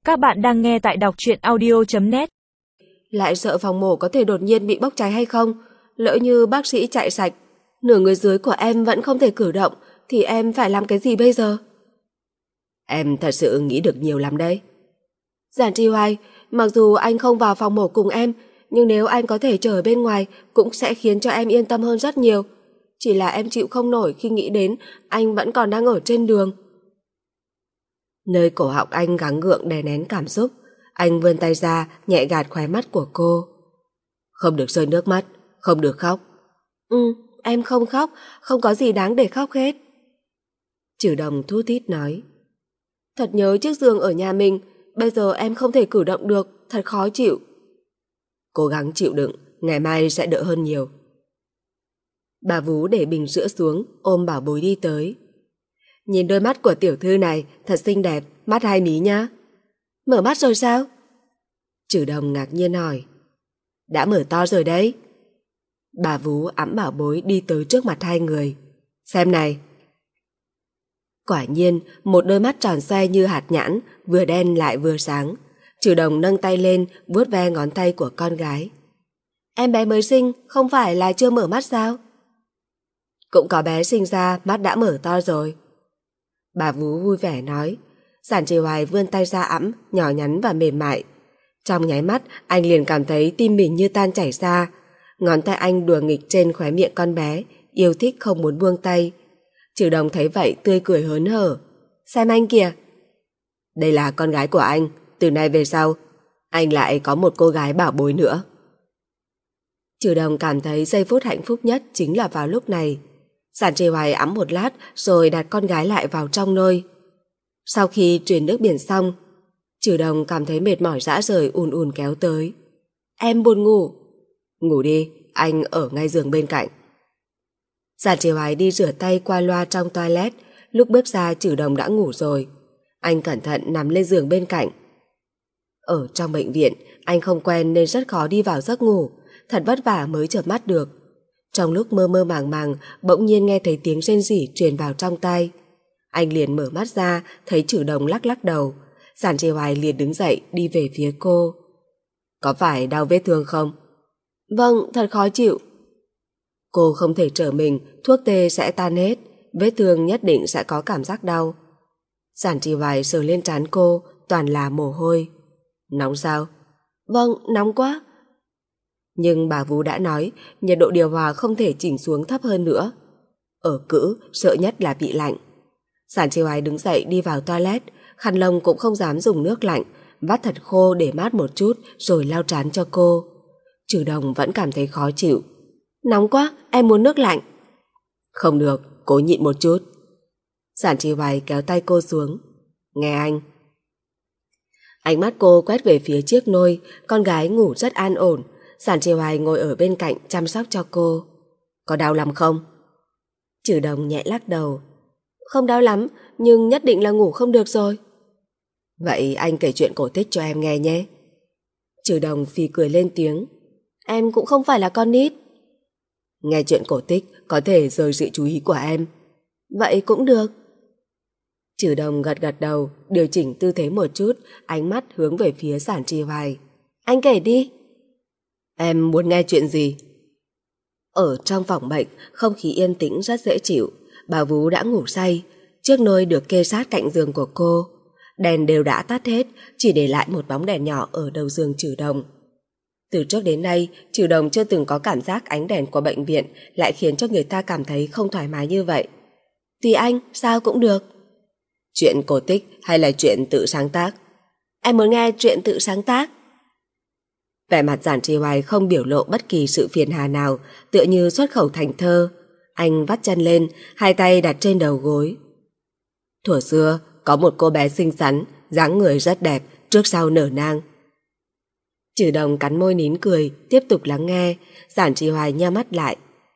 Các bạn đang nghe tại đọc truyện audio.net. Lại sợ phòng mổ có thể đột nhiên bị bốc cháy hay không? Lỡ như bác sĩ chạy sạch, nửa người dưới của em vẫn không thể cử động, thì em phải làm cái gì bây giờ? Em thật sự nghĩ được nhiều lắm đấy. Giản Tri Hoài, mặc dù anh không vào phòng mổ cùng em, nhưng nếu anh có thể chờ ở bên ngoài cũng sẽ khiến cho em yên tâm hơn rất nhiều. Chỉ là em chịu không nổi khi nghĩ đến anh vẫn còn đang ở trên đường. Nơi cổ họng anh gắng gượng đè nén cảm xúc, anh vươn tay ra nhẹ gạt khóe mắt của cô. Không được rơi nước mắt, không được khóc. Em không khóc, không có gì đáng để khóc hết. Trừ Đồng thút thít nói. Thật nhớ chiếc giường ở nhà mình, bây giờ em không thể cử động được, thật khó chịu. Cố gắng chịu đựng, ngày mai sẽ đỡ hơn nhiều. Bà Vú để bình sữa xuống, ôm Bảo Bối đi tới. Nhìn đôi mắt của tiểu thư này, thật xinh đẹp, mắt hai mí nhá. Mở mắt rồi sao? Trừ Đồng ngạc nhiên hỏi. Đã mở to rồi đấy. Bà Vú ẵm Bảo Bối đi tới trước mặt hai người. Xem này. Quả nhiên, một đôi mắt tròn xoe như hạt nhãn, vừa đen lại vừa sáng. Trừ Đồng nâng tay lên, vuốt ve ngón tay của con gái. Em bé mới sinh, không phải là chưa mở mắt sao? Cũng có bé sinh ra, mắt đã mở to rồi. Bà Vú vui vẻ nói. Giản Tri Hoài vươn tay ra ẵm, nhỏ nhắn và mềm mại. Trong nháy mắt, anh liền cảm thấy tim mình như tan chảy ra. Ngón tay anh đùa nghịch trên khóe miệng con bé, yêu thích không muốn buông tay. Trừ Đồng thấy vậy tươi cười hớn hở. Xem anh kìa. Đây là con gái của anh, từ nay về sau, anh lại có một cô gái Bảo Bối nữa. Trừ Đồng cảm thấy giây phút hạnh phúc nhất chính là vào lúc này. Giản Tri Hoài ẵm một lát rồi đặt con gái lại vào trong nôi. Sau khi truyền nước biển xong, Trừ Đồng cảm thấy mệt mỏi rã rời ùn ùn kéo tới. Em buồn ngủ. Ngủ đi, anh ở ngay giường bên cạnh. Giản Tri Hoài đi rửa tay qua loa trong toilet, lúc bước ra Trừ Đồng đã ngủ rồi. Anh cẩn thận nằm lên giường bên cạnh. Ở trong bệnh viện, anh không quen nên rất khó đi vào giấc ngủ, thật vất vả mới chợp mắt được. Trong lúc mơ mơ màng màng, bỗng nhiên nghe thấy tiếng rên rỉ truyền vào trong tai. Anh liền mở mắt ra, thấy Trừ Đồng lắc lắc đầu. Giản Tri Hoài liền đứng dậy đi về phía cô. Có phải đau vết thương không? Vâng, thật khó chịu. Cô không thể trở mình, thuốc tê sẽ tan hết, vết thương nhất định sẽ có cảm giác đau. Giản Tri Hoài sờ lên trán cô, toàn là mồ hôi. Nóng sao? Vâng, nóng quá. Nhưng bà Vú đã nói nhiệt độ điều hòa không thể chỉnh xuống thấp hơn nữa. Ở cữ, sợ nhất là bị lạnh. Giản Tri Hoài đứng dậy đi vào toilet, khăn lông cũng không dám dùng nước lạnh, vắt thật khô để mát một chút rồi lau trán cho cô. Trừ Đồng vẫn cảm thấy khó chịu. Nóng quá, em muốn nước lạnh. Không được, cố nhịn một chút. Giản Tri Hoài kéo tay cô xuống. Nghe anh. Ánh mắt cô quét về phía chiếc nôi, con gái ngủ rất an ổn. Giản Tri Hoài ngồi ở bên cạnh chăm sóc cho cô. Có đau lắm không? Trừ Đồng nhẹ lắc đầu. Không đau lắm, nhưng nhất định là ngủ không được rồi. Vậy anh kể chuyện cổ tích cho em nghe nhé. Trừ Đồng phì cười lên tiếng. Em cũng không phải là con nít. Nghe chuyện cổ tích có thể rời sự chú ý của em. Vậy cũng được. Trừ Đồng gật gật đầu, điều chỉnh tư thế một chút, ánh mắt hướng về phía Giản Tri Hoài. Anh kể đi. Em muốn nghe chuyện gì? Ở trong phòng bệnh, không khí yên tĩnh rất dễ chịu. Bà Vú đã ngủ say, chiếc nôi được kê sát cạnh giường của cô. Đèn đều đã tắt hết, chỉ để lại một bóng đèn nhỏ ở đầu giường Trừ Đồng. Từ trước đến nay, Trừ Đồng chưa từng có cảm giác ánh đèn của bệnh viện lại khiến cho người ta cảm thấy không thoải mái như vậy. Tùy anh, sao cũng được. Chuyện cổ tích hay là chuyện tự sáng tác? Em muốn nghe chuyện tự sáng tác. Vẻ mặt Giản Tri Hoài không biểu lộ bất kỳ sự phiền hà nào, tựa như xuất khẩu thành thơ. Anh vắt chân lên, hai tay đặt trên đầu gối. Thuở xưa, có một cô bé xinh xắn, dáng người rất đẹp, trước sau nở nang. Trừ Đồng cắn môi nín cười, tiếp tục lắng nghe. Giản Tri Hoài nheo mắt lại.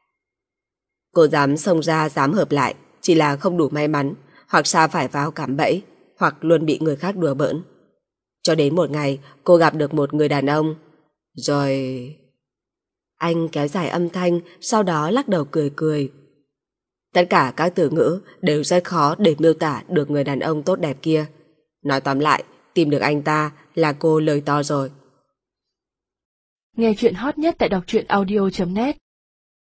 Cô dám xông ra dám hợp lại, chỉ là không đủ may mắn, hoặc sa phải vào cạm bẫy, hoặc luôn bị người khác đùa bỡn. Cho đến một ngày, cô gặp được một người đàn ông. Rồi... Anh kéo dài âm thanh, sau đó lắc đầu cười cười. Tất cả các từ ngữ đều rất khó để miêu tả được người đàn ông tốt đẹp kia. Nói tóm lại, Tìm được anh ta là cô lời to rồi. Nghe chuyện hot nhất tại đọc truyện audio.net